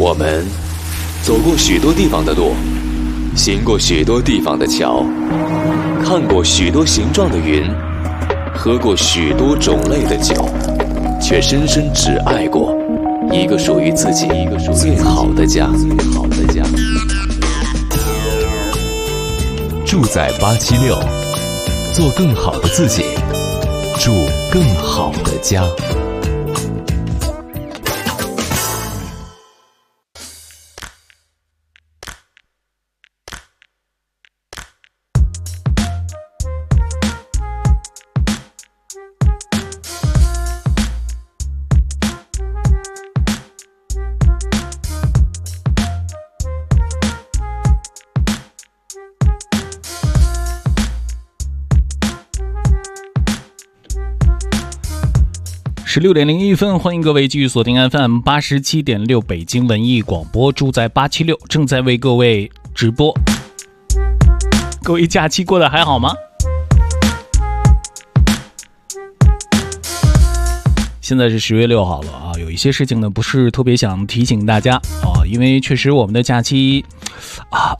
我们走过许多地方的路，行过许多地方的桥，看过许多形状的云，喝过许多种类的酒，却深深只爱过一个属于自己最好的家。住在876，做更好的自己，住更好的家。 16:01，欢迎各位继续锁定 FM87.6 北京文艺广播，住在876，正在为各位直播。各位假期过得还好吗？现在是10月6号了啊，有一些事情呢不是特别想提醒大家啊，因为确实我们的假期啊，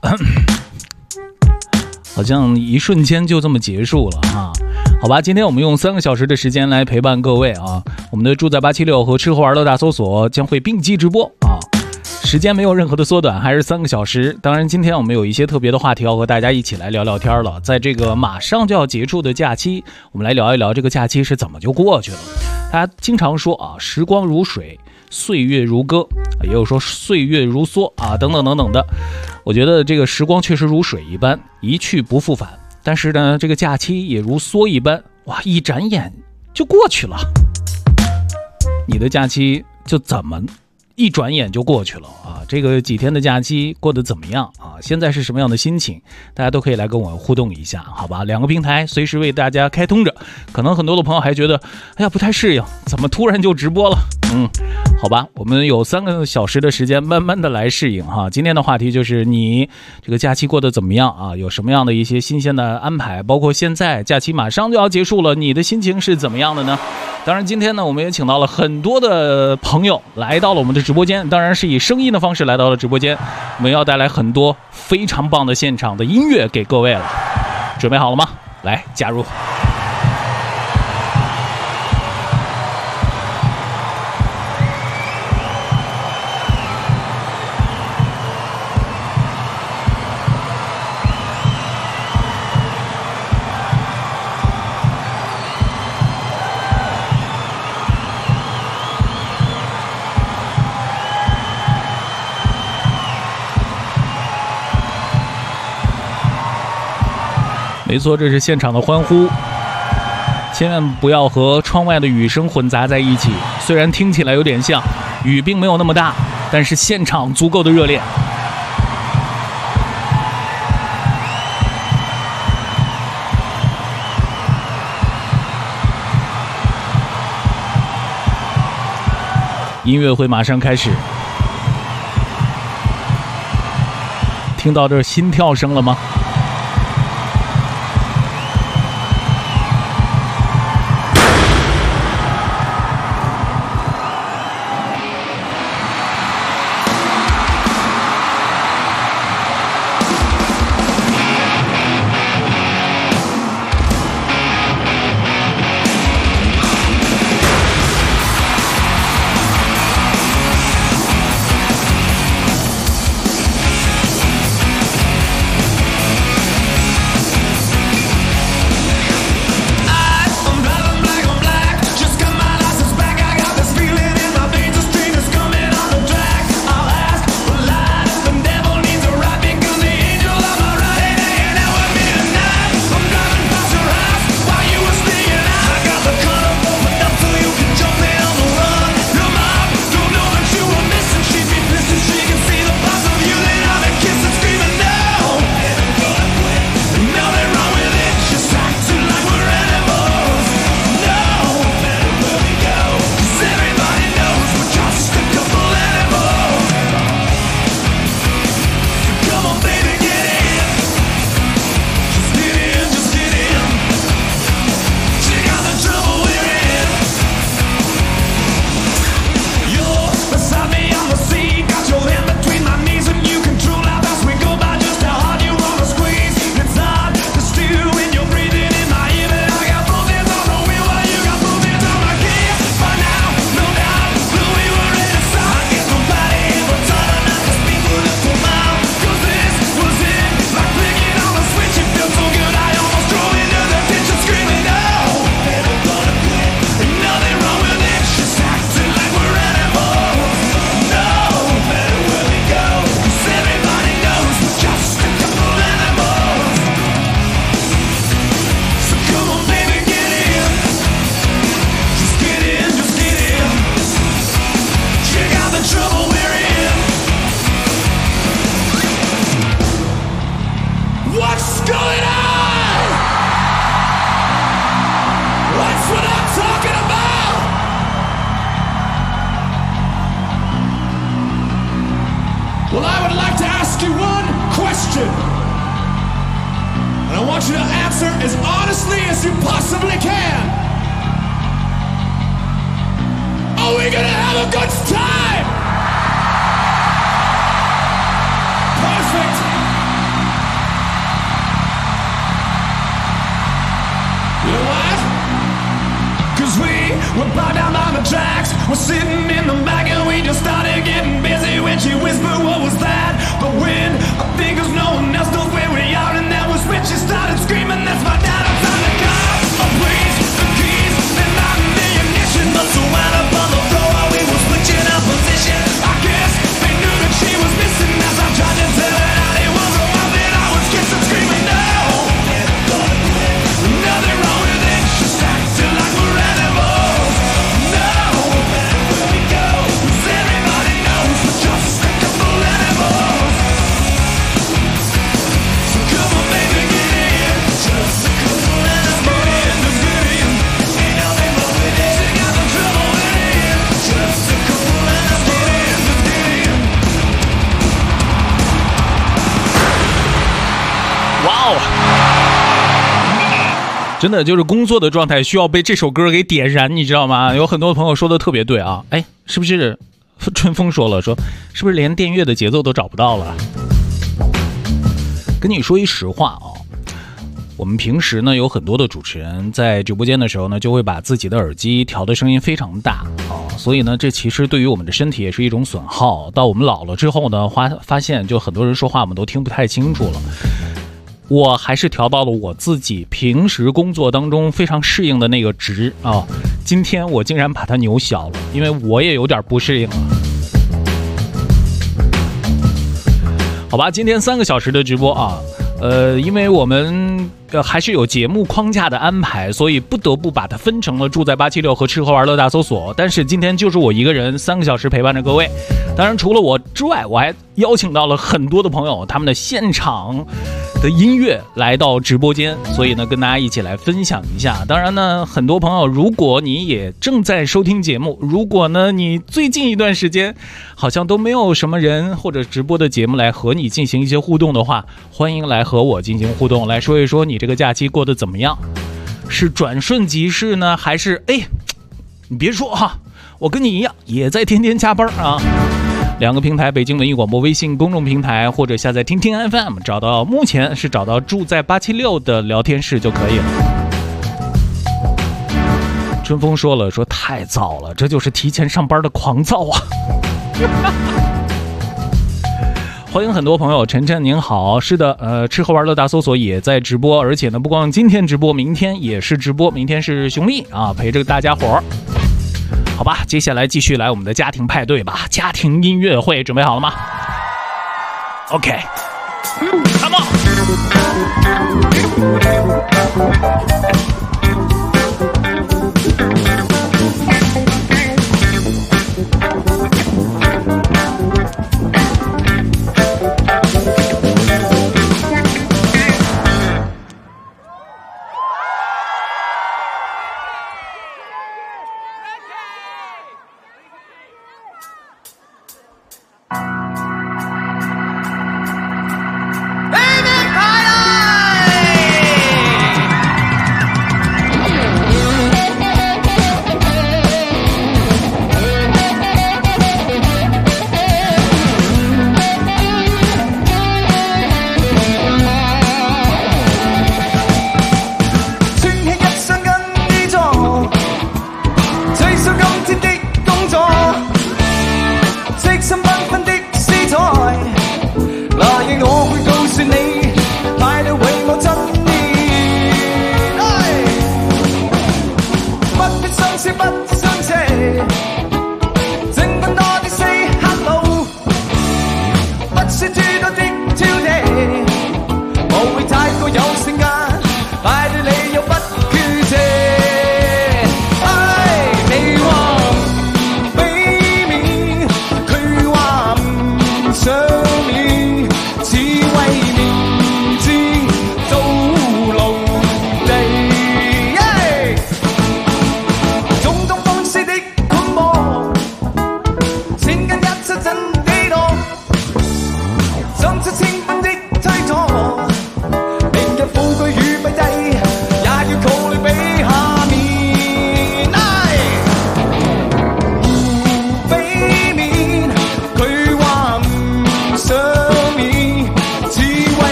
好像一瞬间就这么结束了啊。好吧，今天我们用3个小时的时间来陪伴各位啊。我们的住在876和吃喝玩乐大搜索将会并机直播啊，时间没有任何的缩短，还是3个小时。当然今天我们有一些特别的话题要和大家一起来聊聊天了。在这个马上就要结束的假期，我们来聊一聊这个假期是怎么就过去了。大家经常说啊，时光如水，岁月如歌，也有说岁月如梭啊，等等等等的。我觉得这个时光确实如水一般，一去不复返。但是呢，这个假期也如梭一般，哇，一转眼就过去了。你的假期就怎么一转眼就过去了啊？这个几天的假期过得怎么样啊？现在是什么样的心情？大家都可以来跟我互动一下，好吧？2个平台随时为大家开通着。可能很多的朋友还觉得，哎呀，不太适应，怎么突然就直播了？好吧，我们有3个小时的时间，慢慢的来适应哈。今天的话题就是你这个假期过得怎么样啊？有什么样的一些新鲜的安排？包括现在假期马上就要结束了，你的心情是怎么样的呢？当然今天呢，我们也请到了很多的朋友来到了我们的直播间，当然是以声音的方式来到了直播间。我们要带来很多非常棒的现场的音乐给各位了，准备好了吗？来加入。没错，这是现场的欢呼，千万不要和窗外的雨声混杂在一起。虽然听起来有点像，雨并没有那么大，但是现场足够的热烈。音乐会马上开始，听到这心跳声了吗？ Well, I would like to ask you one question. And I want you to answer as honestly as you possibly can. Are we gonna have a good time? Perfect. You know what? Cause we were brought down by the tracks. We're sitting in the back and we just started getting busy when she whispered, what was that? But when I think cause no one else knows where we are, and that was when she started screaming, that's my dad, I'm trying to car. Oh please, the keys, and I'm the ignition. But so wound up on the floor while we were switching our position. I guess they knew that she was missing as I tried to tell her that it was a wild that I was kissing, screaming no. Nothing wrong with it, just acting like we're animals. No, where we go, 'cause everybody knows we're just a couple animals. So come on baby, get in, just a couple animals. Get in, ain't nothing wrong with it, you got no trouble with it. Just a couple animals. Get in. 哇哦！真的就是工作的状态需要被这首歌给点燃，你知道吗？有很多朋友说的特别对啊，哎，是不是春风说了，说是不是连电乐的节奏都找不到了？跟你说一实话啊，我们平时呢有很多的主持人在直播间的时候呢，就会把自己的耳机调的声音非常大啊，所以呢，这其实对于我们的身体也是一种损耗。到我们老了之后呢，发现就很多人说话我们都听不太清楚了。我还是调到了我自己平时工作当中非常适应的那个值啊，今天我竟然把它扭小了，因为我也有点不适应了。好吧，今天3个小时的直播啊，因为我们还是有节目框架的安排，所以不得不把它分成了住在876和吃喝玩乐大搜索。但是今天就是我一个人3个小时陪伴着各位。当然除了我之外，我还邀请到了很多的朋友，他们的现场的音乐来到直播间，所以呢跟大家一起来分享一下。当然呢，很多朋友如果你也正在收听节目，如果呢你最近一段时间好像都没有什么人或者直播的节目来和你进行一些互动的话，欢迎来和我进行互动，来说一说你这个假期过得怎么样，是转瞬即逝呢，还是你别说哈，我跟你一样也在天天加班啊。2个平台，北京文艺广播微信公众平台或者下载听听 FM， 目前是找到住在876的聊天室就可以了。春风说了，说太早了，这就是提前上班的狂躁啊。欢迎很多朋友，晨晨您好，是的，吃喝玩乐大搜索也在直播，而且呢不光今天直播，明天也是直播，明天是熊丽啊陪着大家伙儿。好吧，接下来继续来我们的家庭派对吧，家庭音乐会准备好了吗 ？OK， come on。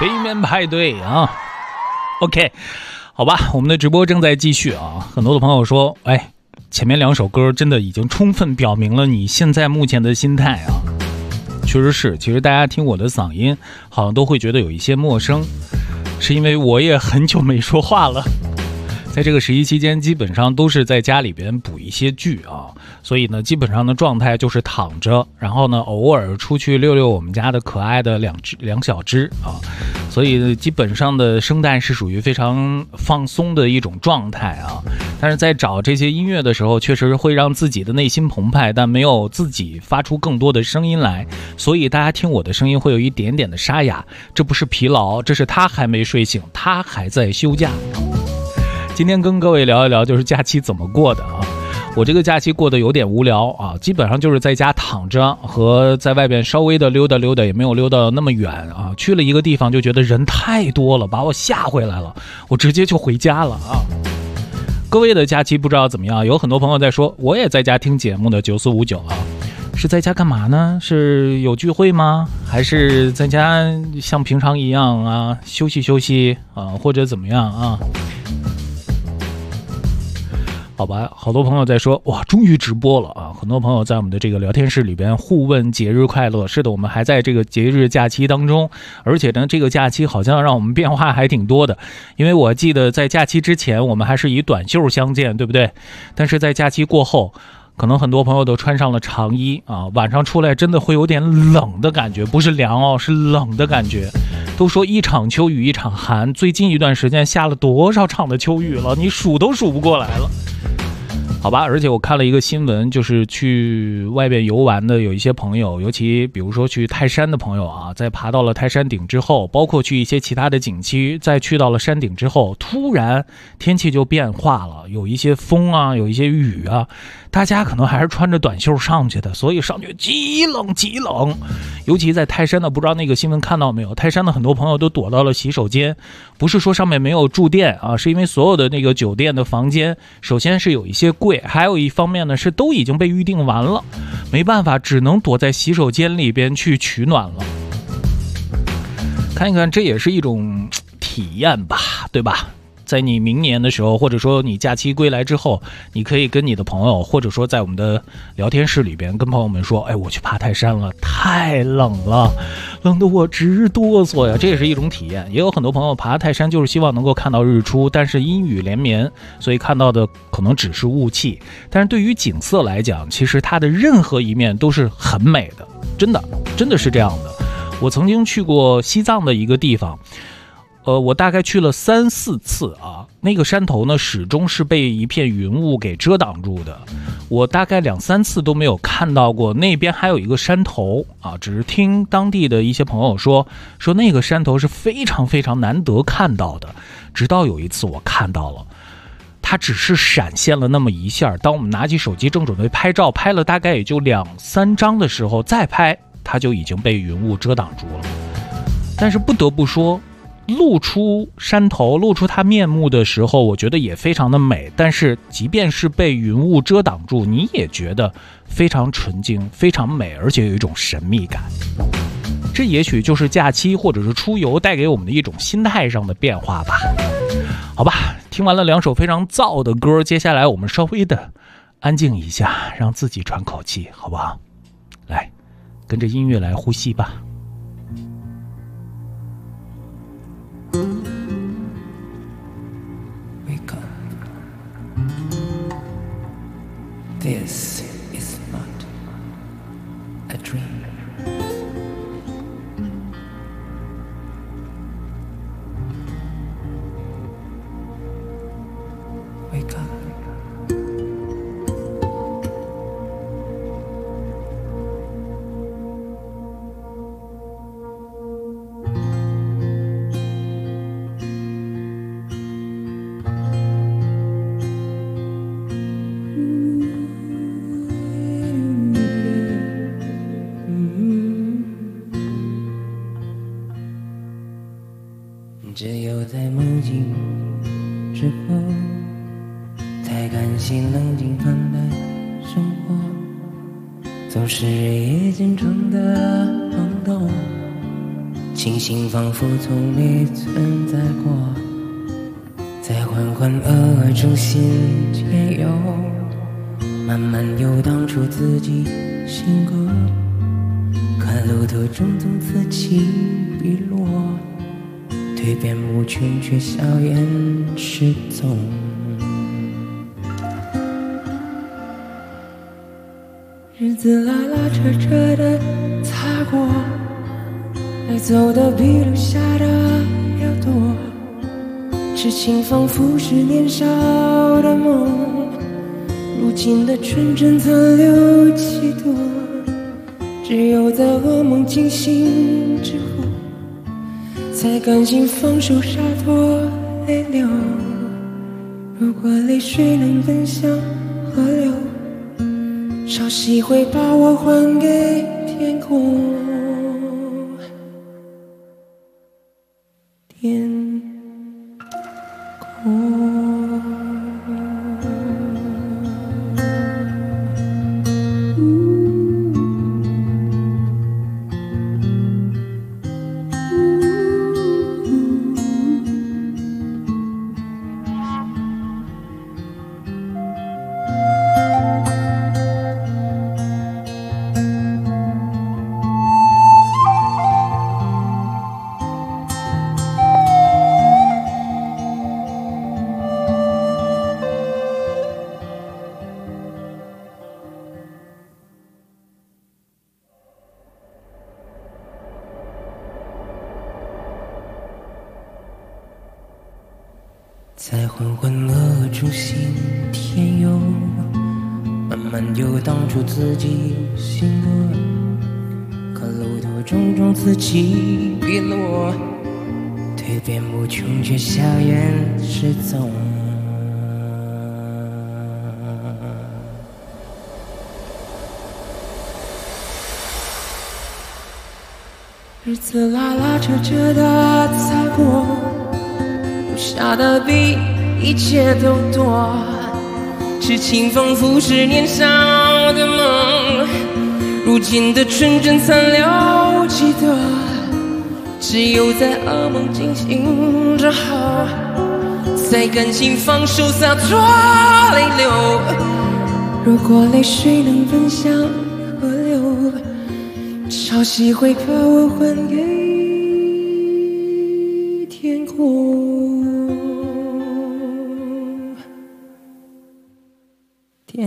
北面派对啊 OK， 好吧，我们的直播正在继续啊。很多的朋友说，哎，前面2首歌真的已经充分表明了你现在目前的心态啊。确实是，其实大家听我的嗓音好像都会觉得有一些陌生，是因为我也很久没说话了。在这个11期间基本上都是在家里边补一些剧啊，所以呢基本上的状态就是躺着，然后呢偶尔出去遛遛我们家的可爱的两小只啊，所以基本上的声带是属于非常放松的一种状态啊。但是在找这些音乐的时候确实会让自己的内心澎湃，但没有自己发出更多的声音来，所以大家听我的声音会有一点点的沙哑，这不是疲劳，这是他还没睡醒，他还在休假。今天跟各位聊一聊就是假期怎么过的啊。我这个假期过得有点无聊啊，基本上就是在家躺着和在外边稍微的溜达溜达，也没有溜达那么远啊。去了一个地方就觉得人太多了，把我吓回来了，我直接就回家了啊。各位的假期不知道怎么样，有很多朋友在说我也在家听节目的9459啊，是在家干嘛呢？是有聚会吗？还是在家像平常一样啊休息休息啊，或者怎么样啊？好吧，好多朋友在说哇，终于直播了啊！很多朋友在我们的这个聊天室里边互问节日快乐。是的，我们还在这个节日假期当中，而且呢，这个假期好像让我们变化还挺多的。因为我记得在假期之前，我们还是以短袖相见，对不对？但是在假期过后，可能很多朋友都穿上了长衣啊，晚上出来真的会有点冷的感觉，不是凉哦，是冷的感觉。都说一场秋雨一场寒，最近一段时间下了多少场的秋雨了，你数都数不过来了。好吧，而且我看了一个新闻，就是去外边游玩的有一些朋友，尤其比如说去泰山的朋友啊，在爬到了泰山顶之后，包括去一些其他的景区，在去到了山顶之后，突然天气就变化了，有一些风啊，有一些雨啊，大家可能还是穿着短袖上去的，所以上去极冷极冷。尤其在泰山的，不知道那个新闻看到没有，泰山的很多朋友都躲到了洗手间，不是说上面没有住店啊，是因为所有的那个酒店的房间首先是有一些贵，还有一方面呢是都已经被预定完了，没办法，只能躲在洗手间里边去取暖了。看一看，这也是一种体验吧，对吧？在你明年的时候，或者说你假期归来之后，你可以跟你的朋友，或者说在我们的聊天室里边跟朋友们说，哎，我去爬泰山了，太冷了，冷得我直哆嗦呀。这也是一种体验。也有很多朋友爬泰山就是希望能够看到日出，但是阴雨连绵，所以看到的可能只是雾气。但是对于景色来讲，其实它的任何一面都是很美的，真的是这样的。我曾经去过西藏的一个地方，我大概去了3、4次啊，那个山头呢始终是被一片云雾给遮挡住的。我大概2、3次都没有看到过那边还有一个山头啊，只是听当地的一些朋友说那个山头是非常非常难得看到的。直到有一次我看到了，它只是闪现了那么一下，当我们拿起手机正准备拍照，拍了大概也就2、3张的时候再拍，它就已经被云雾遮挡住了。但是不得不说，露出山头露出它面目的时候，我觉得也非常的美，但是即便是被云雾遮挡住，你也觉得非常纯净，非常美，而且有一种神秘感。这也许就是假期或者是出游带给我们的一种心态上的变化吧。好吧，听完了2首非常燥的歌，接下来我们稍微的安静一下，让自己喘口气，好不好？来，跟着音乐来呼吸吧。 This is not a dream. Wake up. 清醒仿佛从没存在过，在浑浑噩噩中心田游，慢慢游荡出自己性格，看路途中从此起彼落，蜕变无穷却笑颜失踪。日子拉拉扯扯的擦过，爱走的比留下的要多，痴情仿佛是年少的梦，如今的纯真残留几多，只有在噩梦惊醒之后，才甘心放手洒脱泪流。如果泪水能奔向河流，潮汐会把我还给天空。天空。在浑浑噩噩中心田游，慢慢游荡出自己性格，可路途种种此起彼落，蜕变无穷却笑颜失踪。日子拉拉扯扯的擦过，留下的比一切都多，痴情仿佛是年少的梦，如今的纯真残留几多，只有在噩梦惊醒之后，才甘心放手洒脱泪流。如果泪水能奔向河流，潮汐会把我还给天空。天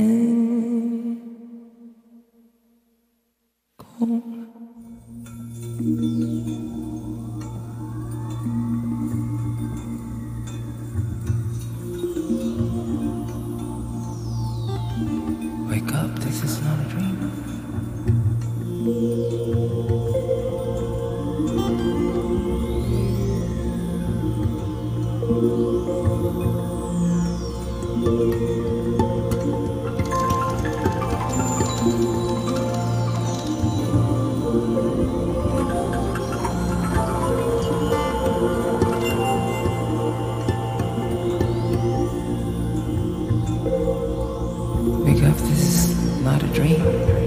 空。Wake up, this is not a dream. Wake up, this is not a dream.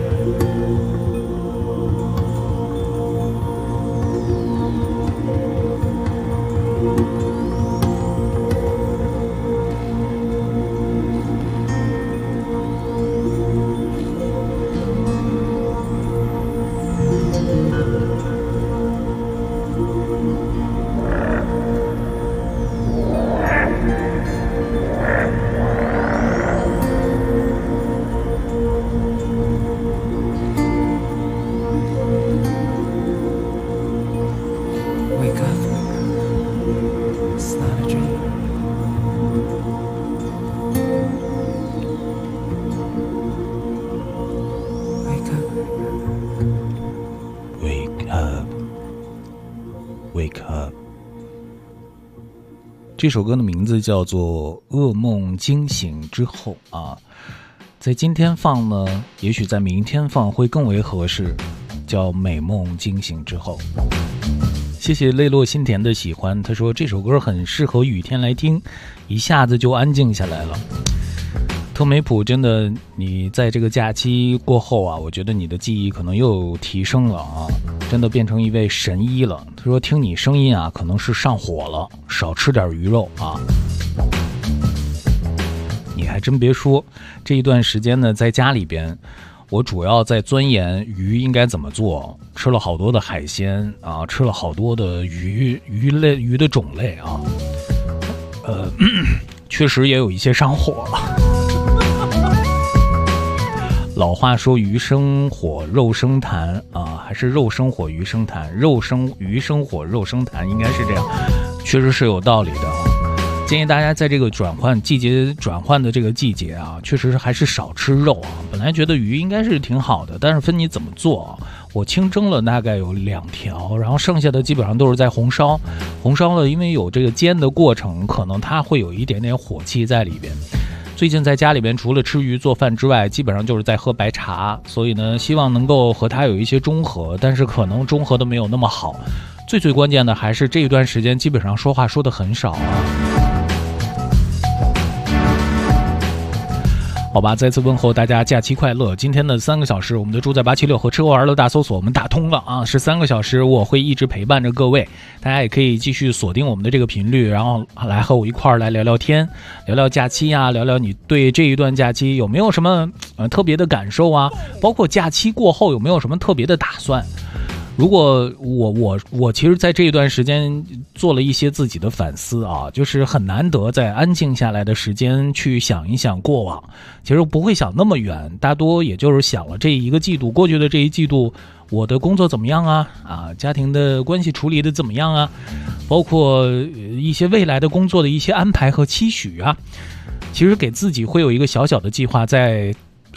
Wake up, it's not a dream. Wake up. Wake up, wake up。这首歌的名字叫做《噩梦惊醒之后》啊，在今天放呢，也许在明天放会更为合适，叫《美梦惊醒之后》。谢谢泪落心田的喜欢，他说这首歌很适合雨天来听，一下子就安静下来了。 特梅普真的，你在这个假期过后啊，我觉得你的记忆可能又提升了啊，真的变成一位神医了。他说听你声音啊，可能是上火了，少吃点鱼肉啊。你还真别说，这一段时间呢，在家里边，我主要在钻研鱼应该怎么做，吃了好多的海鲜啊，吃了好多的鱼的种类啊，确实也有一些上火了。老话说鱼生火肉生痰啊，还是肉生火鱼生痰，鱼生火肉生痰，应该是这样，确实是有道理的啊。建议大家在这个转换的这个季节啊，确实还是少吃肉啊。本来觉得鱼应该是挺好的，但是分你怎么做啊。我清蒸了大概有2条，然后剩下的基本上都是在红烧了，因为有这个煎的过程，可能它会有一点点火气在里边。最近在家里边除了吃鱼做饭之外，基本上就是在喝白茶，所以呢，希望能够和它有一些中和，但是可能中和的没有那么好。最关键的还是这一段时间基本上说话说的很少啊。好吧，再次问候大家假期快乐。今天的3个小时，我们的住在876和吃喝玩乐大搜索我们打通了啊，是3个小时，我会一直陪伴着各位。大家也可以继续锁定我们的这个频率，然后来和我一块儿来聊聊天，聊聊假期啊，聊聊你对这一段假期有没有什么特别的感受啊，包括假期过后有没有什么特别的打算。如果我其实在这一段时间做了一些自己的反思啊，就是很难得在安静下来的时间去想一想过往，其实不会想那么远，大多也就是想了这一个季度过去的这一季度，我的工作怎么样啊，家庭的关系处理的怎么样啊，包括一些未来的工作的一些安排和期许啊，其实给自己会有一个小小的计划，在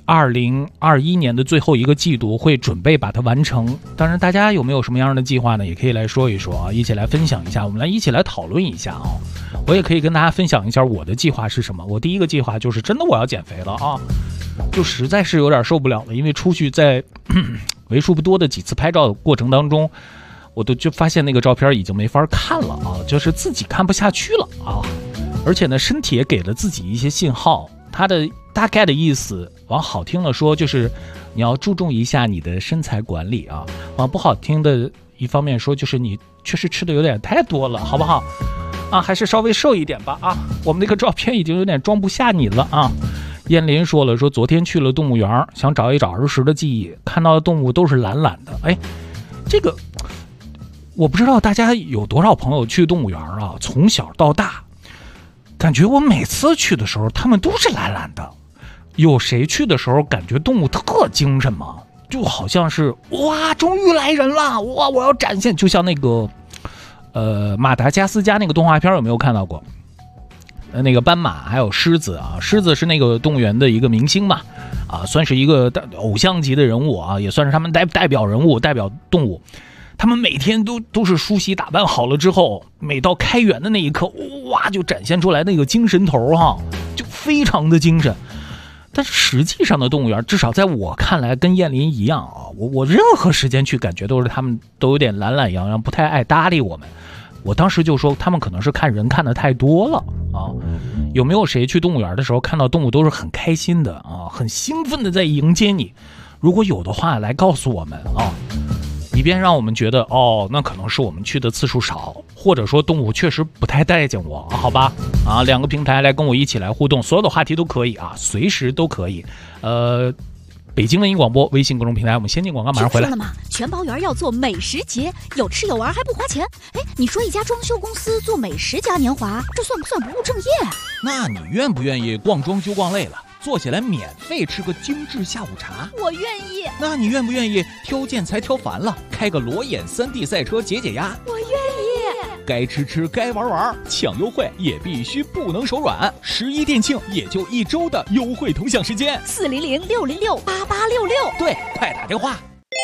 2021年的最后一个季度会准备把它完成。当然大家有没有什么样的计划呢，也可以来说一说啊，一起来分享一下，我们来一起来讨论一下啊。我也可以跟大家分享一下我的计划是什么。我第一个计划就是真的我要减肥了啊，就实在是有点受不了了，因为出去在为数不多的几次拍照的过程当中，我就发现那个照片已经没法看了啊，就是自己看不下去了啊，而且呢身体也给了自己一些信号，它的大概的意思往好听了说就是你要注重一下你的身材管理啊，往不好听的一方面说就是你确实吃的有点太多了，好不好啊？还是稍微瘦一点吧啊！我们那个照片已经有点装不下你了啊！燕林说了，说昨天去了动物园，想找一找儿时的记忆，看到的动物都是懒懒的。哎，这个我不知道大家有多少朋友去动物园啊？从小到大，感觉我每次去的时候，他们都是懒懒的。有谁去的时候感觉动物特精神吗？就好像是哇，终于来人了，哇，我要展现，就像那个马达加斯加那个动画片有没有看到过？那个斑马还有狮子啊，狮子是那个动物园的一个明星嘛，啊，算是一个偶像级的人物啊，也算是他们代表人物，代表动物。他们每天都是梳洗打扮好了之后，每到开园的那一刻，哇，就展现出来那个精神头哈，就非常的精神。但是实际上的动物园，至少在我看来跟燕林一样啊，我任何时间去感觉都是他们都有点懒懒洋洋，不太爱搭理我们。我当时就说他们可能是看人看得太多了啊。有没有谁去动物园的时候看到动物都是很开心的啊，很兴奋的在迎接你？如果有的话来告诉我们啊，以便让我们觉得哦，那可能是我们去的次数少，或者说动物确实不太待见我，好吧？啊，2个平台来跟我一起来互动，所有的话题都可以啊，随时都可以。北京文艺广播微信公众平台，我们先进广告，马上回来。 听说了吗？全包园要做美食节，有吃有玩还不花钱。哎，你说一家装修公司做美食嘉年华，这算不算不务正业啊？ 那你愿不愿意逛装修逛累了，坐下来免费吃个精致下午茶？ 我愿意。 那你愿不愿意挑建材挑烦了，开个裸眼3D 赛车解解压？ 我愿意。 该吃吃该玩玩，抢优惠也必须不能手软。11店庆也就1周的优惠同享时间 ，400-606-8866。 对，快打电话。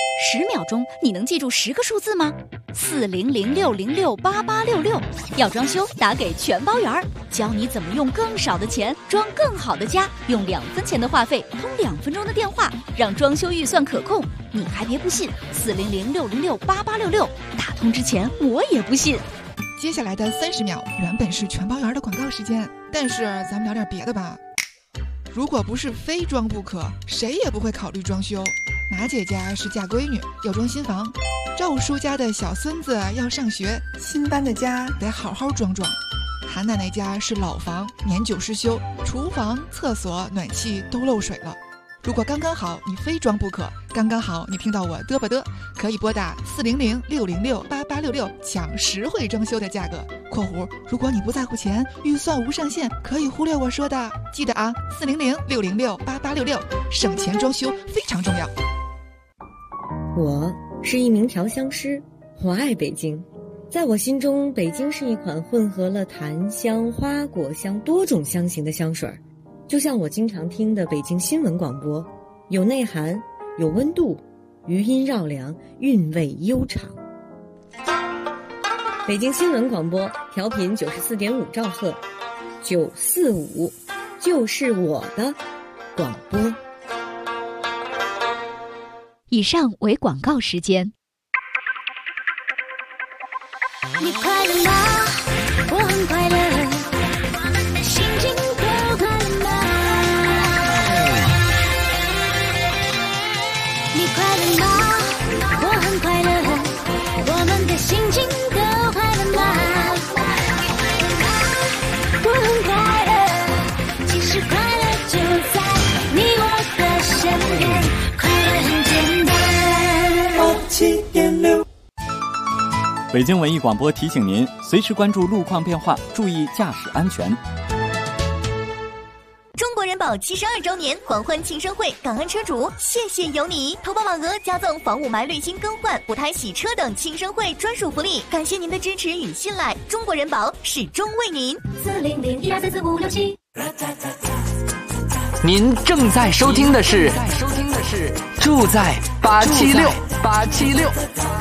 10秒钟，你能记住10个数字吗？400-606-8866。要装修，打给全包园，教你怎么用更少的钱装更好的家，用2分钱的话费通2分钟的电话，让装修预算可控。你还别不信，400-606-8866。打通之前我也不信。 接下来的30秒原本是全包园的广告时间，但是咱们聊点别的吧。 如果不是非装不可，谁也不会考虑装修。马姐家是嫁闺女，要装新房；赵叔家的小孙子要上学，新搬的家得好好装装。韩奶奶家是老房，年久失修，厨房、厕所、暖气都漏水了。如果刚刚好你非装不可，刚刚好你听到我嘚吧嘚，可以拨打400-606-8866抢实惠装修的价格（括弧如果你不在乎钱，预算无上限，可以忽略我说的）。记得啊，400-606-8866，省钱装修非常重要。 我是一名调香师，我爱北京。在我心中，北京是一款混合了檀香、花果香多种香型的香水，就像我经常听的北京新闻广播，有内涵，有温度，余音绕梁，韵味悠长。北京新闻广播调频94.5兆赫，945就是我的广播。 以上为广告时间。 你快乐吗？我很快乐，心情都快乐吗？你快乐吗？我很快乐，我们的心情都快乐吗？我很快乐，其实快乐就在你我的身边，快乐很简单。87.6 北京文艺广播提醒您，随时关注路况变化，注意驾驶安全。 中国人保72周年狂欢庆生会，感恩车主，谢谢有你！投保网额加赠房雾霾滤芯更换、补胎洗车等庆生会专属福利，感谢您的支持与信赖，中国人保始终为您。400-1234567。 您正在收听的是住在876。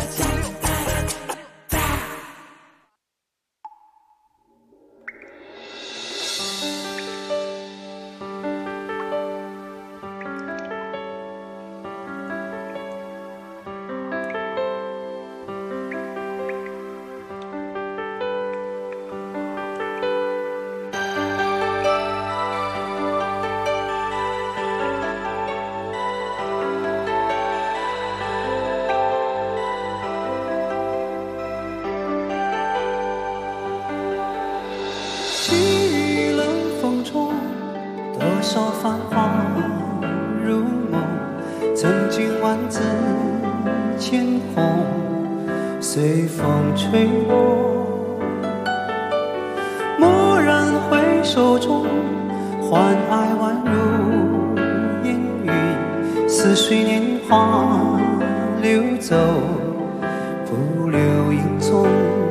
随风吹落，蓦然回首中，欢爱宛如烟云，似水年华流走，不留影踪。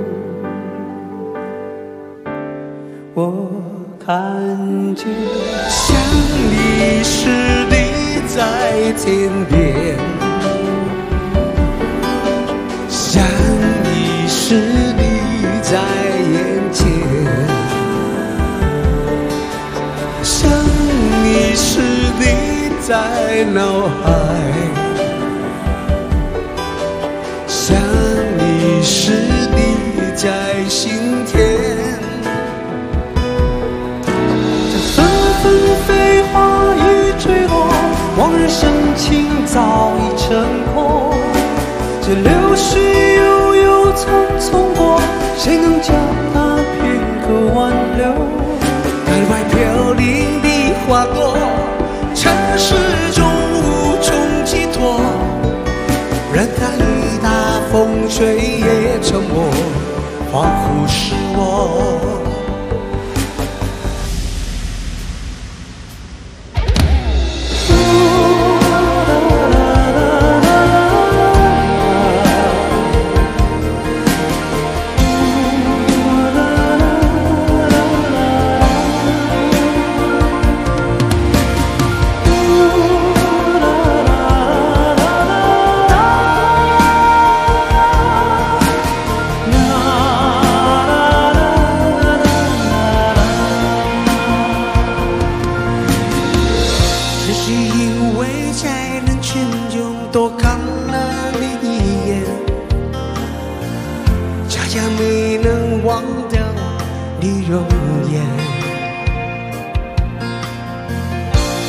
我看见想你时你在天边，想你时你在眼前，想你时你在脑海，想你时你在心田。这纷纷飞花已坠落，往日深情早已成空。这流水悠悠匆匆过，谁能将它片刻挽留？海外飘零的花朵，城市中无从寄托。任它雨打风吹也沉默，恍惚是我。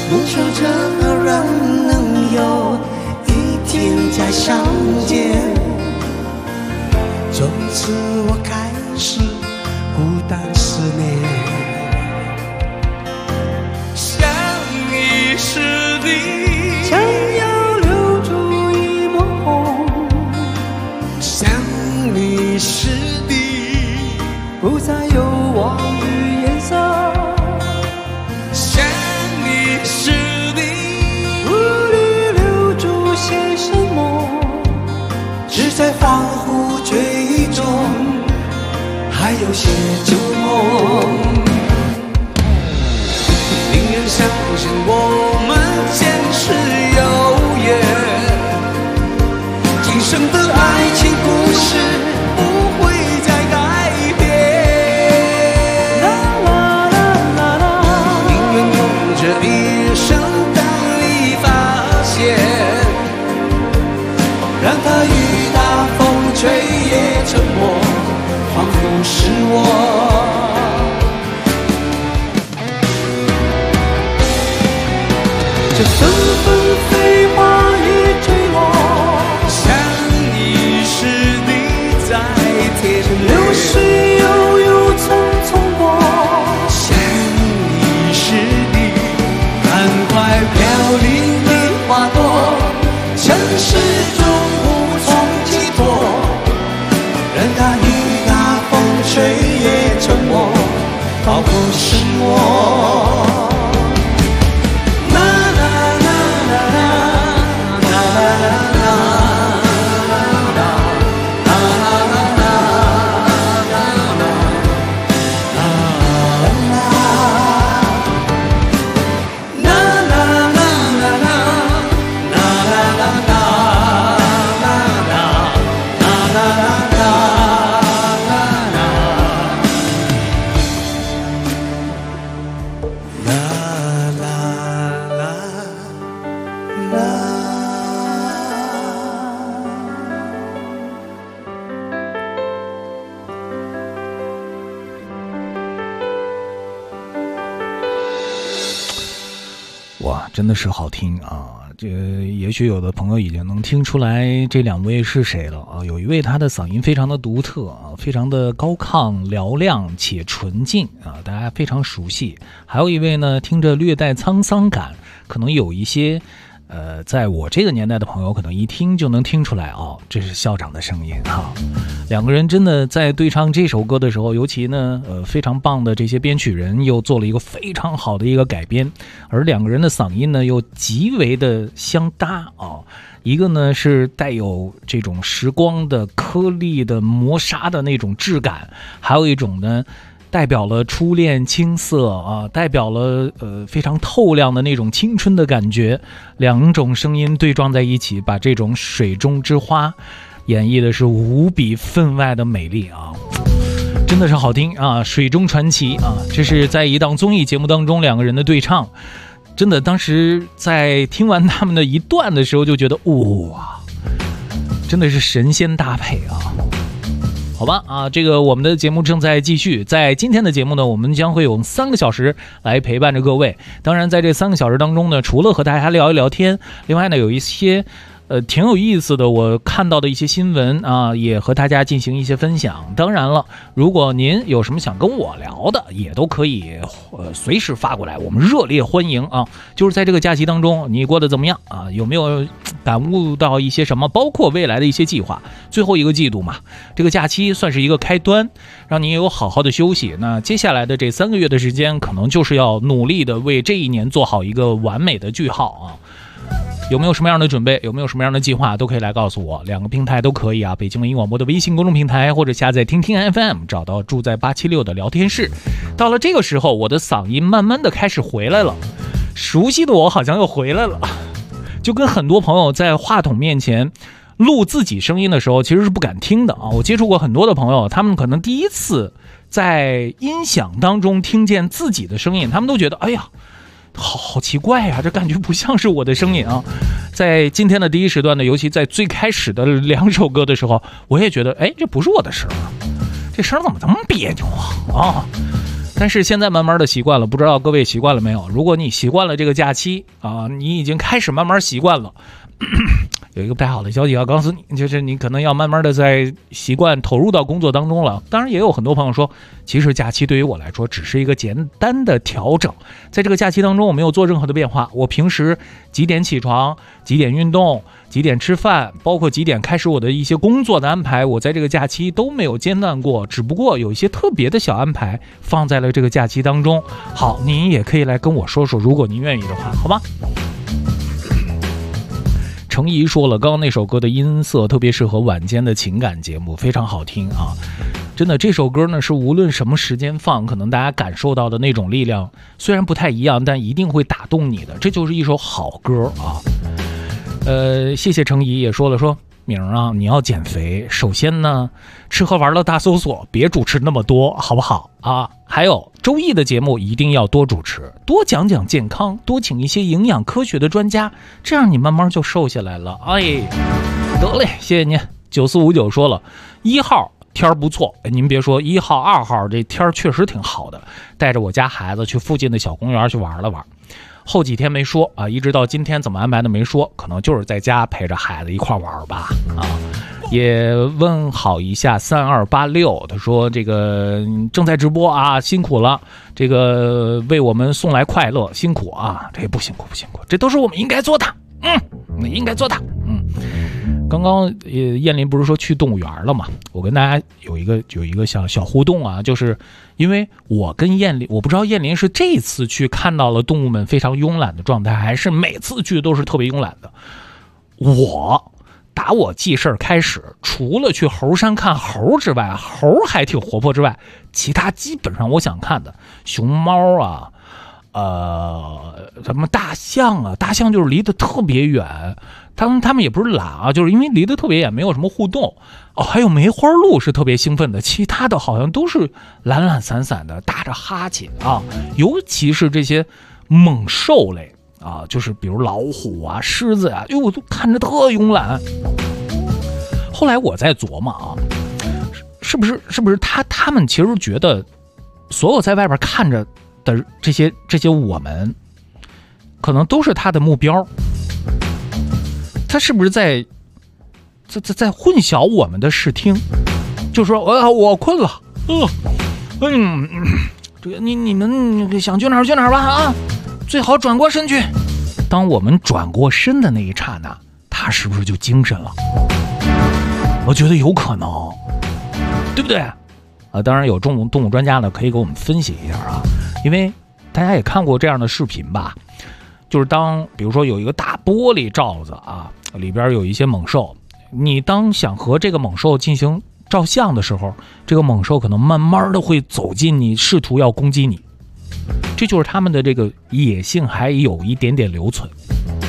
梦想着和人能有一天再相见。从此我开始孤单思念，相依是你，想要留住一抹红，想你是你，不再有往日颜色，想你是你，无论留住些什么，只在恍惚追忆中还有些旧梦。宁愿相信我们前世有缘，今生的爱情故事不会再改变。宁愿用这一生等你发现，让它雨打风吹也沉默，仿佛是我。这纷纷飞花已坠落，想你是你在天边，流水悠悠匆匆过，想你是你，赶快飘零的花朵，尘世中无从寄托，任它雨打风吹也沉默，仿佛是我。 哇，真的是好听啊！这也许有的朋友已经能听出来这两位是谁了啊。有一位他的嗓音非常的独特啊，非常的高亢嘹亮且纯净啊，大家非常熟悉。还有一位呢，听着略带沧桑感，可能有一些在我这个年代的朋友可能一听就能听出来哦，这是校长的声音哈。两个人真的在对唱这首歌的时候，尤其呢非常棒的这些编曲人又做了一个非常好的一个改编，而两个人的嗓音呢又极为的相搭啊。一个呢是带有这种时光的颗粒的磨砂的那种质感，还有一种呢代表了初恋青涩啊，代表了非常透亮的那种青春的感觉。两种声音对撞在一起，把这种水中之花演绎的是无比分外的美丽啊，真的是好听啊！水中传奇啊，这是在一档综艺节目当中两个人的对唱，真的当时在听完他们的一段的时候就觉得哇，真的是神仙搭配啊！好吧啊，这个我们的节目正在继续，在今天的节目呢，我们将会用3个小时来陪伴着各位。当然在这3个小时当中呢，除了和大家聊一聊天，另外呢有一些挺有意思的我看到的一些新闻啊，也和大家进行一些分享。当然了，如果您有什么想跟我聊的，也都可以随时发过来，我们热烈欢迎啊。就是在这个假期当中，你过得怎么样啊？有没有感悟到一些什么，包括未来的一些计划？最后一个季度嘛，这个假期算是一个开端，让你有好好的休息。那接下来的这3个月的时间，可能就是要努力的为这一年做好一个完美的句号啊。有没有什么样的准备，有没有什么样的计划，都可以来告诉我。2个平台都可以啊，北京文艺广播的微信公众平台，或者下载听听 FM， 找到住在876的聊天室。到了这个时候，我的嗓音慢慢的开始回来了，熟悉的我好像又回来了，就跟很多朋友在话筒面前录自己声音的时候其实是不敢听的啊。我接触过很多的朋友，他们可能第一次在音响当中听见自己的声音，他们都觉得哎呀好奇怪啊，这感觉不像是我的声音啊。在今天的第一时段呢，尤其在最开始的2首歌的时候，我也觉得这不是我的声啊，这声怎么这么别扭啊。 但是现在慢慢的习惯了，不知道各位习惯了没有？如果你习惯了这个假期啊，你已经开始慢慢习惯了。有一个不太好的消息要告诉你，就是你可能要慢慢的在习惯投入到工作当中了。当然也有很多朋友说，其实假期对于我来说只是一个简单的调整，在这个假期当中我没有做任何的变化，我平时几点起床，几点运动，几点吃饭，包括几点开始我的一些工作的安排，我在这个假期都没有间断过，只不过有一些特别的小安排放在了这个假期当中。好，您也可以来跟我说说，如果您愿意的话，好吗？程怡说了，刚刚那首歌的音色特别适合晚间的情感节目，非常好听啊！真的，这首歌呢是无论什么时间放，可能大家感受到的那种力量虽然不太一样，但一定会打动你的，这就是一首好歌啊！谢谢程怡也说了，说明啊，你要减肥，首先呢，吃喝玩乐大搜索，别主持那么多，好不好啊？还有周易的节目一定要多主持，多讲讲健康，多请一些营养科学的专家，这样你慢慢就瘦下来了。哎，得嘞，谢谢您。9459说了，1号天不错，您别说1号、2号这天确实挺好的，带着我家孩子去附近的小公园去玩了玩。后几天没说啊，一直到今天怎么安排的没说，可能就是在家陪着孩子一块玩吧啊。也问好一下3286，他说这个正在直播啊，辛苦了，这个为我们送来快乐，辛苦啊，这不辛苦不辛苦，这都是我们应该做的，应该做的。刚刚燕林不是说去动物园了吗？我跟大家有一个小互动啊，就是因为我跟燕林，我不知道燕林是这次去看到了动物们非常慵懒的状态，还是每次去都是特别慵懒的。打我记事儿开始，除了去猴山看猴之外，猴还挺活泼之外，其他基本上我想看的熊猫啊，什么大象啊，大象就是离得特别远，他们也不是懒啊，就是因为离得特别远，没有什么互动。还有梅花鹿是特别兴奋的，其他的好像都是懒懒散散的，打着哈欠啊，尤其是这些猛兽类。就是比如老虎啊、狮子啊，我都看着特慵懒。后来我在琢磨啊，是不是他们其实觉得，所有在外边看着的这些我们，可能都是他的目标。他是不是在混淆我们的视听？就说我困了，这个你们想去哪儿去哪儿吧啊！最好转过身去。当我们转过身的那一刹那，他是不是就精神了？我觉得有可能，对不对？当然有动物专家呢，可以给我们分析一下啊。因为大家也看过这样的视频吧，就是比如说有一个大玻璃罩子啊，里边有一些猛兽，你当想和这个猛兽进行照相的时候，这个猛兽可能慢慢的会走近你，试图要攻击你。这就是他们的这个野性还有一点点留存，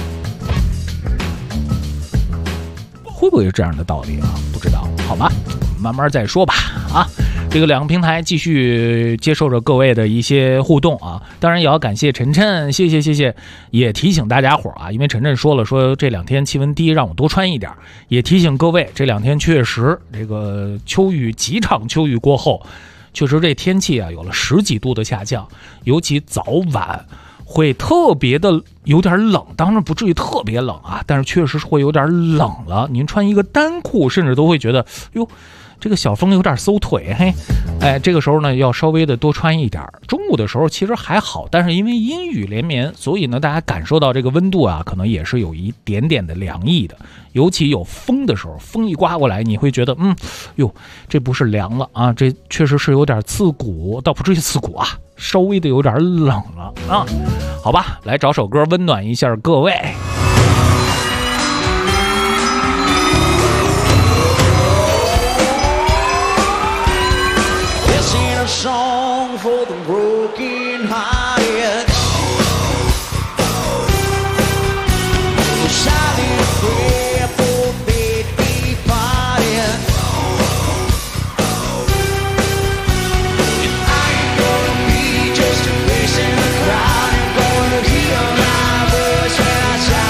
会不会是这样的道理啊？不知道，好吧，慢慢再说吧啊。这个两个平台继续接受着各位的一些互动啊，当然也要感谢晨晨，谢谢，也提醒大家伙啊，因为晨晨说这2天气温低，让我多穿一点，也提醒各位，这2天确实这个几场秋雨过后。确实这天气啊有了10几度的下降，尤其早晚会特别的有点冷，当然不至于特别冷啊，但是确实是会有点冷了。您穿一个单裤甚至都会觉得哟，这个小风有点馊腿，嘿，这个时候呢要稍微的多穿一点。中午的时候其实还好，但是因为阴雨连绵，所以呢大家感受到这个温度啊可能也是有一点点的凉意的。尤其有风的时候，风一刮过来，你会觉得这不是凉了啊，这确实是有点刺骨，倒不至于刺骨啊，稍微的有点冷了啊。好吧，来找首歌温暖一下各位。 Song for the broken hearted, a silent prayer for baby parted. And I ain't gonna be just a face in the crowd. I'm gonna hear my voice when I shout.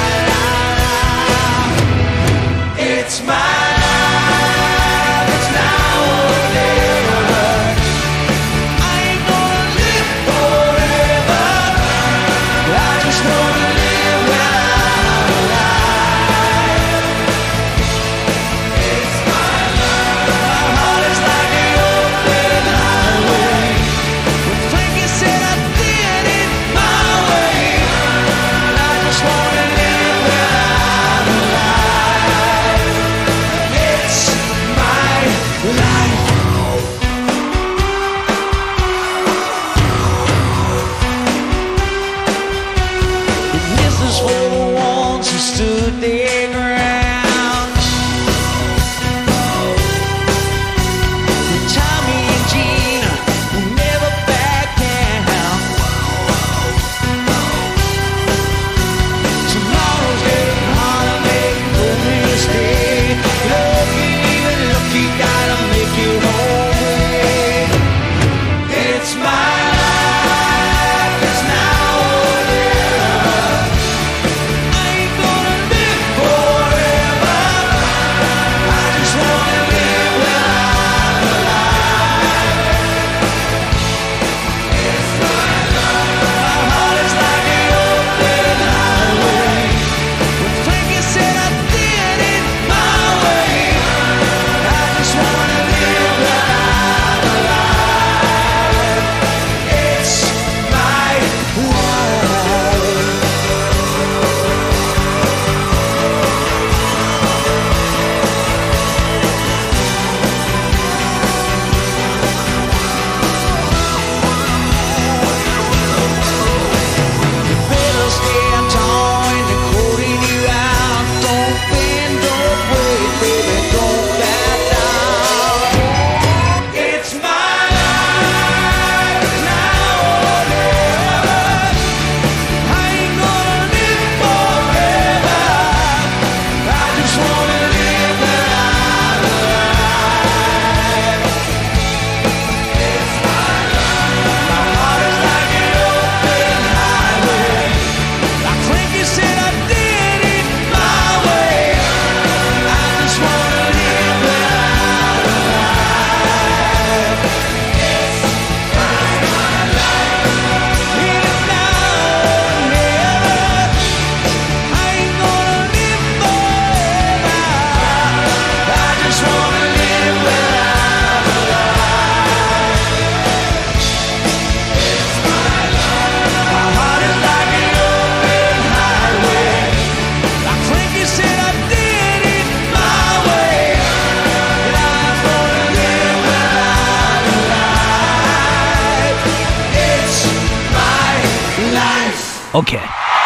OK。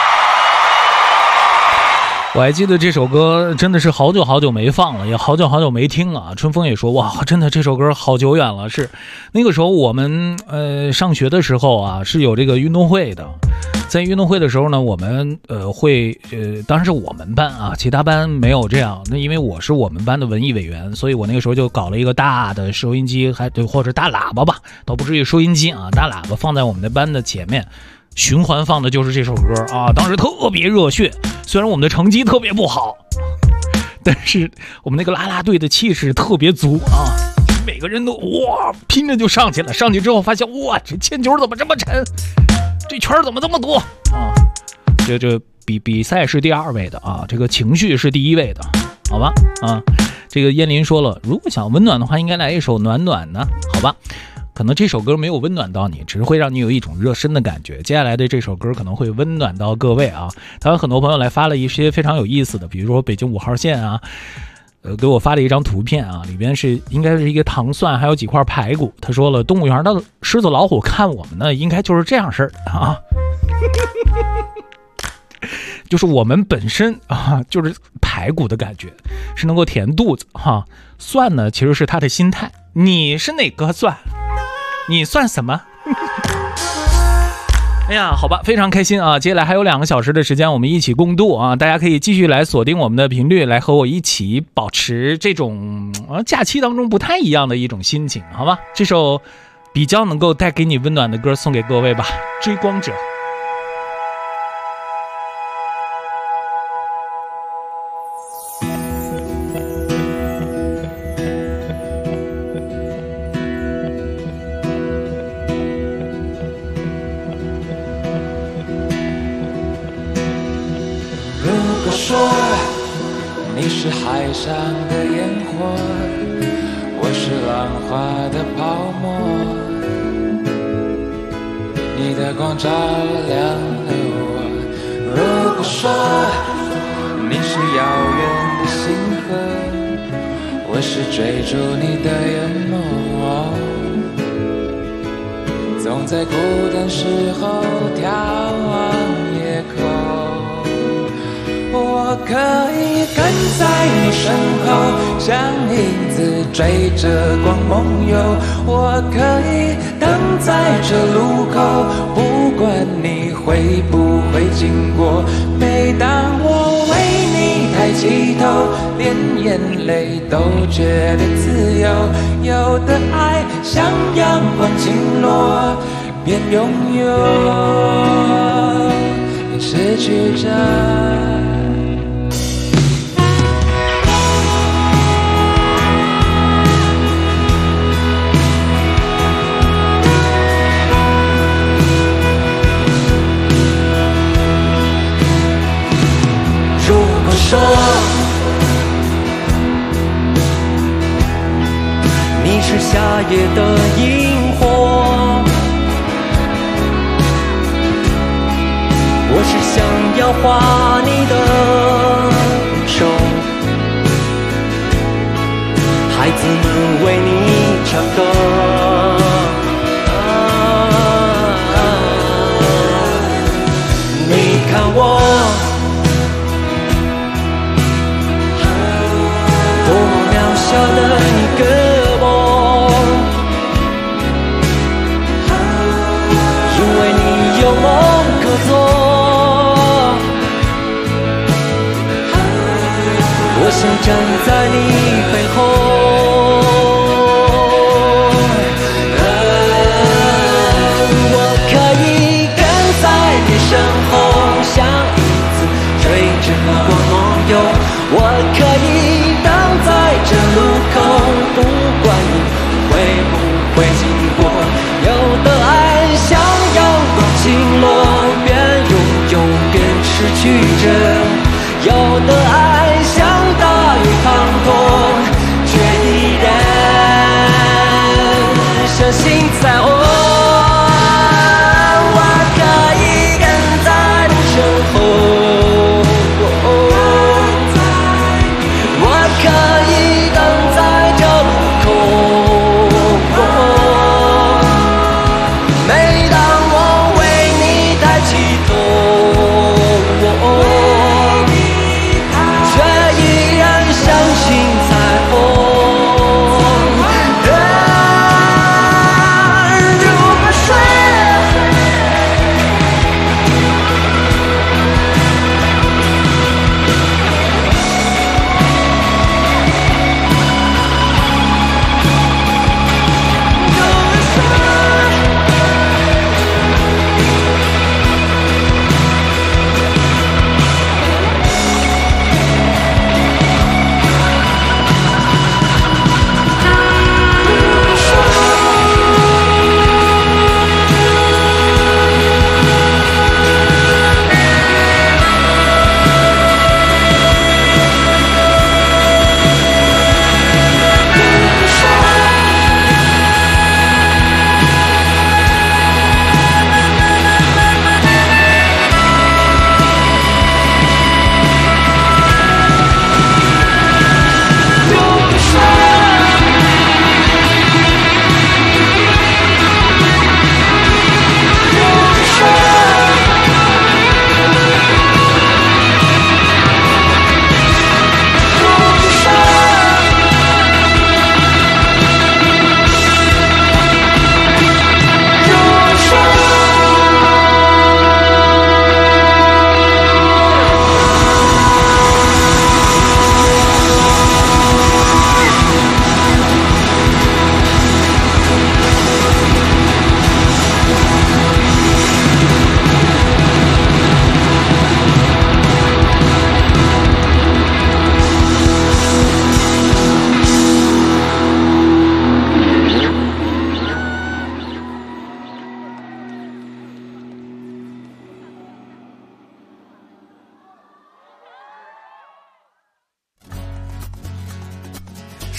我还记得这首歌真的是好久好久没放了，也好久好久没听了。春风也说，哇，真的这首歌好久远了。是那个时候我们上学的时候啊，是有这个运动会的。在运动会的时候呢，我们会当然是我们班啊，其他班没有这样。那因为我是我们班的文艺委员，所以我那个时候就搞了一个大的收音机，或者大喇叭吧，倒不至于收音机啊，大喇叭放在我们的班的前面。循环放的就是这首歌啊，当时特别热血。虽然我们的成绩特别不好，但是我们那个啦啦队的气势特别足啊，每个人都哇拼着就上去了。上去之后发现，哇，这铅球怎么这么沉，这圈怎么这么多啊？这比赛是第2位的啊，这个情绪是第1位的，好吧？啊，这个燕林说了，如果想温暖的话，应该来一首暖暖呢，好吧？可能这首歌没有温暖到你，只是会让你有一种热身的感觉。接下来的这首歌可能会温暖到各位啊。当然很多朋友来发了一些非常有意思的，比如说北京5号线啊，给我发了一张图片啊，里边应该是一个糖蒜，还有几块排骨。他说了，动物园的狮子老虎看我们呢，应该就是这样事儿啊。就是我们本身啊，就是排骨的感觉，是能够填肚子哈。蒜呢，其实是他的心态。你是哪个蒜？你算什么？哎呀，好吧，非常开心啊！接下来还有2个小时的时间，我们一起共度啊！大家可以继续来锁定我们的频率，来和我一起保持这种假期当中不太一样的一种心情，好吗？这首比较能够带给你温暖的歌送给各位吧，《追光者》。 你是海上的烟火，我是浪花的泡沫，你的光照亮了我。如果说你是遥远的星河，我是追逐你的眼眸，总在孤单时候眺望夜空。我可以跟在你身后，像影子追着光梦游。我可以等在这路口，不管你会不会经过。每当我为你抬起头，连眼泪都觉得自由。有的爱像阳光倾落，便拥有，失去着。说你是夏夜的萤火，我是想要画你的手，孩子们为你唱歌。你看我小的一个梦，因为你有梦可做，我想站在你背后。我可以跟在你身后，像影子追着光梦游。我可以等在这路口，不管你会不会经过。有的爱像阳光倾落，边拥有边失去着。有的爱像大雨滂沱，却依然相信在我。我可以跟在你身后，每当我为你抬起头，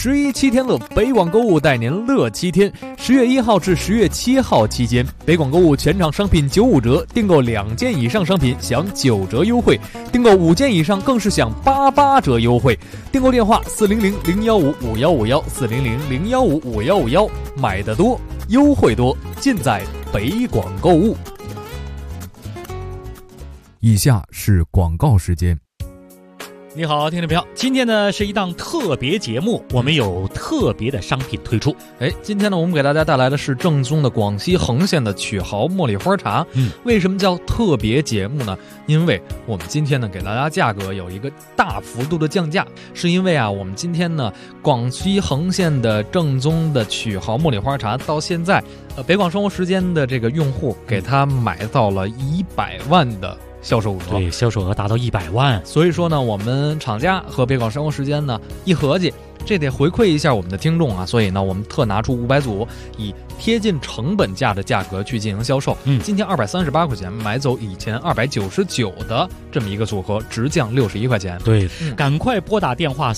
11七天乐，北广购物带您乐7天。10月1号至10月7号期间，北广购物全场商品95折，订购2件以上商品享9折优惠，订购5件以上更是享88折优惠。订购电话400-015-5151，400-015-5151，买得多，优惠多，尽在北广购物。以下是广告时间。 你好，听众朋友，今天呢是一档特别节目，我们有特别的商品推出。 今天呢我们给大家带来的是正宗的广西恒县的曲豪茉莉花茶。为什么叫特别节目呢？因为我们今天呢给大家价格有一个大幅度的降价，是因为我们今天呢广西恒县的正宗的曲豪茉莉花茶到现在北广生活时间的这个用户给它买到了100万的销售额， 对，销售额达到100万。 所以说呢，我们厂家和北广生活时间呢一合计，这得回馈一下我们的听众啊，所以呢，我们特拿出500组，以贴近成本价的价格去进行销售。今天238块钱买走以前299的这么一个组合，直降61块钱。 对，赶快拨打电话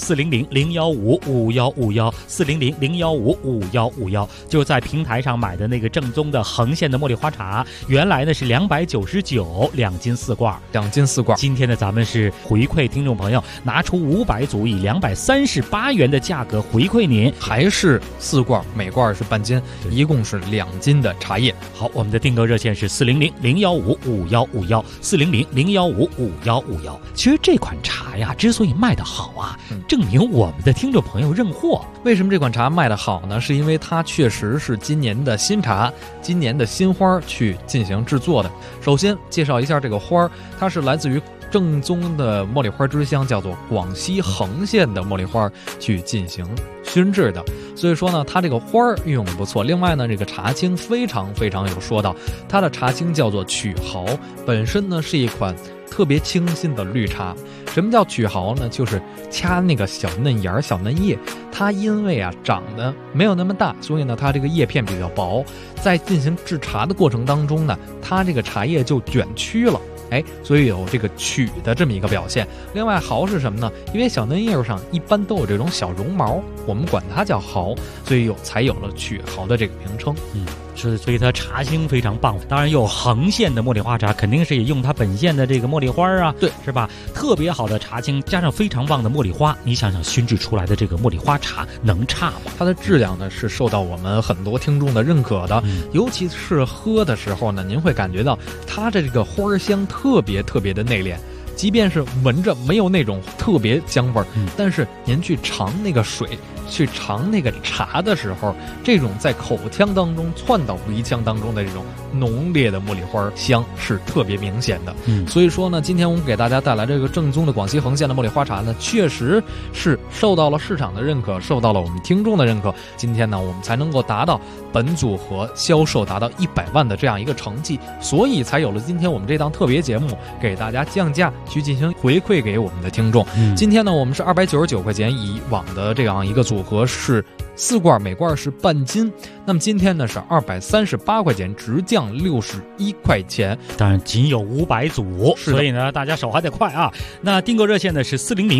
400-015-5151，400-015-5151，就在平台上买的那个正宗的恒县的茉莉花茶，原来呢是299，2斤4罐 ，2斤4罐。 今天呢，咱们是回馈听众朋友，拿出500组，以238元的价格回馈您， 还是4罐，每罐是半斤，一共是2斤的茶叶。 好，我们的订购热线是400-015-5151，400-015-5151。其实这款茶呀，之所以卖得好啊，证明我们的听众朋友认货。 为什么这款茶卖得好呢？是因为它确实是今年的新茶，今年的新花去进行制作的。首先介绍一下这个花，它是来自于正宗的茉莉花之乡，叫做广西恒县的茉莉花去进行熏制的，所以说呢，它这个花运用的不错。另外呢，这个茶青非常有说道，它的茶青叫做曲豪，本身呢是一款特别清新的绿茶。什么叫曲豪呢？就是掐那个小嫩芽、小嫩叶，它因为长得没有那么大，所以呢它这个叶片比较薄，在进行制茶的过程当中呢，它这个茶叶就卷曲了。所以有这个曲的这么一个表现。另外豪是什么呢？因为小嫩叶上一般都有这种小绒毛，我们管它叫豪，所以才有了曲豪的这个名称。 所以它茶青非常棒。当然有恒县的茉莉花茶，肯定是也用它本县的这个茉莉花啊， 对， 是吧？特别好的茶青加上非常棒的茉莉花，你想想熏制出来的这个茉莉花茶能差吗？ 它的质量呢是受到我们很多听众的认可的，尤其是喝的时候呢，您会感觉到它的这个花香特别的内敛。即便是闻着没有那种特别香味儿，但是您去尝那个水，去尝那个茶的时候，这种在口腔当中窜到鼻腔当中的这种浓烈的茉莉花香是特别明显的。所以说呢，今天我们给大家带来这个正宗的广西恒县的茉莉花茶呢，确实是受到了市场的认可，受到了我们听众的认可。今天呢，我们才能够达到本组合销售达到100万的这样一个成绩，所以才有了今天我们这档特别节目，给大家降价去进行回馈给我们的听众。今天呢，我们是299块钱，以往的这样一个组合是4罐，每罐是半斤。那么今天呢是238块钱，直降61块钱。 当然仅有500组，所以呢大家手还得快啊。那订购热线呢是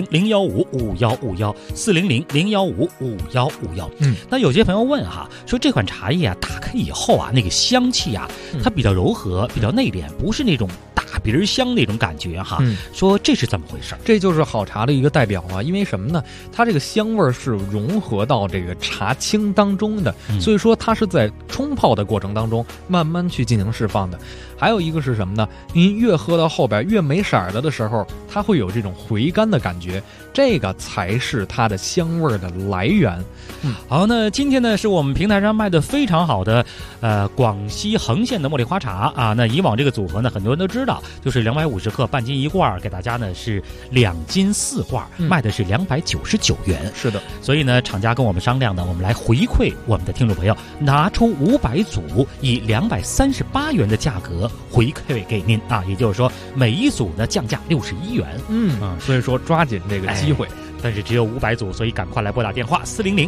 400-015-5151，400-015-5151。那有些朋友问说这款茶叶打开以后那个香气它比较柔和，比较内敛，不是那种大鼻香那种感觉说这是怎么回事？ 这就是好茶的一个代表因为什么呢？它这个香味是融合到这个茶青当中的，所以说它是在冲泡的过程当中慢慢去进行释放的。还有一个是什么呢？您越喝到后边越没色了的时候，它会有这种回甘的感觉，这个才是它的香味的来源。 好，那今天呢是我们平台上卖的非常好的广西恒县的茉莉花茶那以往这个组合呢，很多人都知道，就是250克半斤1罐，给大家呢是2斤4罐，卖的是299元。 是的， 所以呢厂家跟我们商量呢，我们来回馈我们的听众朋友，拿出500组，以238元的价格回馈给您也就是说每一组呢降价61元。 所以说抓紧这个机会。 但是只有500组，所以赶快来拨打电话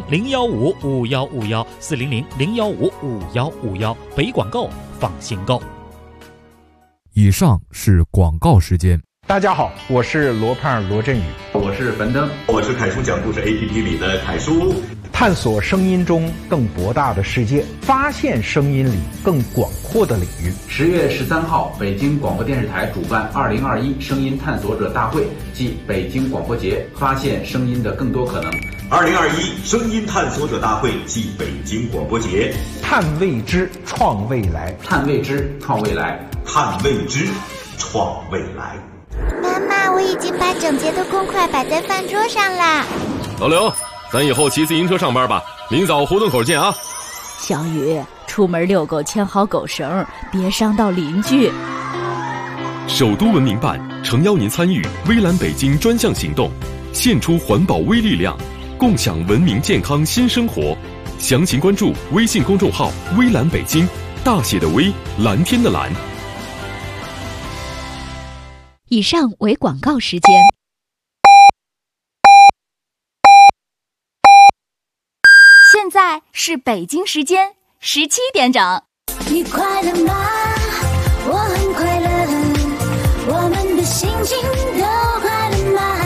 400-015-5151，400-015-5151，北广购，放心购。 以上是广告时间。 大家好，我是罗胖罗振宇， 我是樊登，我是凯叔讲故事 APP 里的凯叔。 探索声音中更博大的世界，发现声音里更广阔的领域。 10月13号，北京广播电视台主办2021声音探索者大会暨北京广播节，发现声音的更多可能。 2021声音探索者大会暨北京广播节， 探未知，创未来， 探未知，创未来， 探未知，创未来。 妈妈，我已经把整洁的公筷摆在饭桌上啦。 老刘，咱以后骑自行车上班吧，明早胡同口见啊。 小雨，出门遛狗牵好狗绳，别伤到邻居。 首都文明办诚邀您参与微蓝北京专项行动，献出环保微力量，共享文明健康新生活。详情关注微信公众号微蓝北京，大写的微，蓝天的蓝。 以上为广告时间。现在是北京时间17点整。 你快乐吗？我很快乐，我们的心情都快乐吗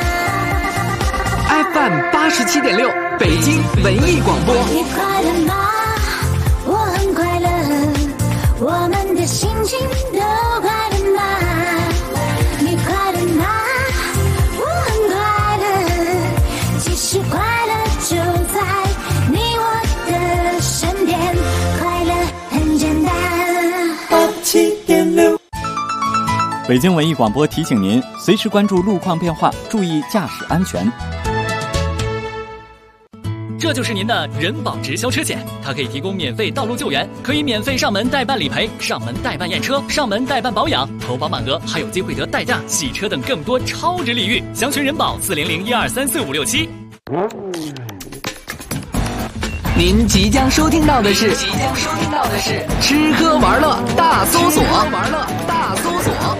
？FM 87.6，北京文艺广播。 你快乐吗？我很快乐，我们的心情都快乐吗？你快乐吗？我很快乐，其实快乐就在你我的身边，快乐很简单。 87.6，北京文艺广播提醒您，随时关注路况变化，注意驾驶安全。 这就是您的人保直销车险，它可以提供免费道路救援，可以免费上门代办理赔、上门代办验车、上门代办保养，投保满额还有机会得代驾、洗车等更多超值礼遇。详询人保40012344567。 您即将收听到的是吃喝玩乐大搜索。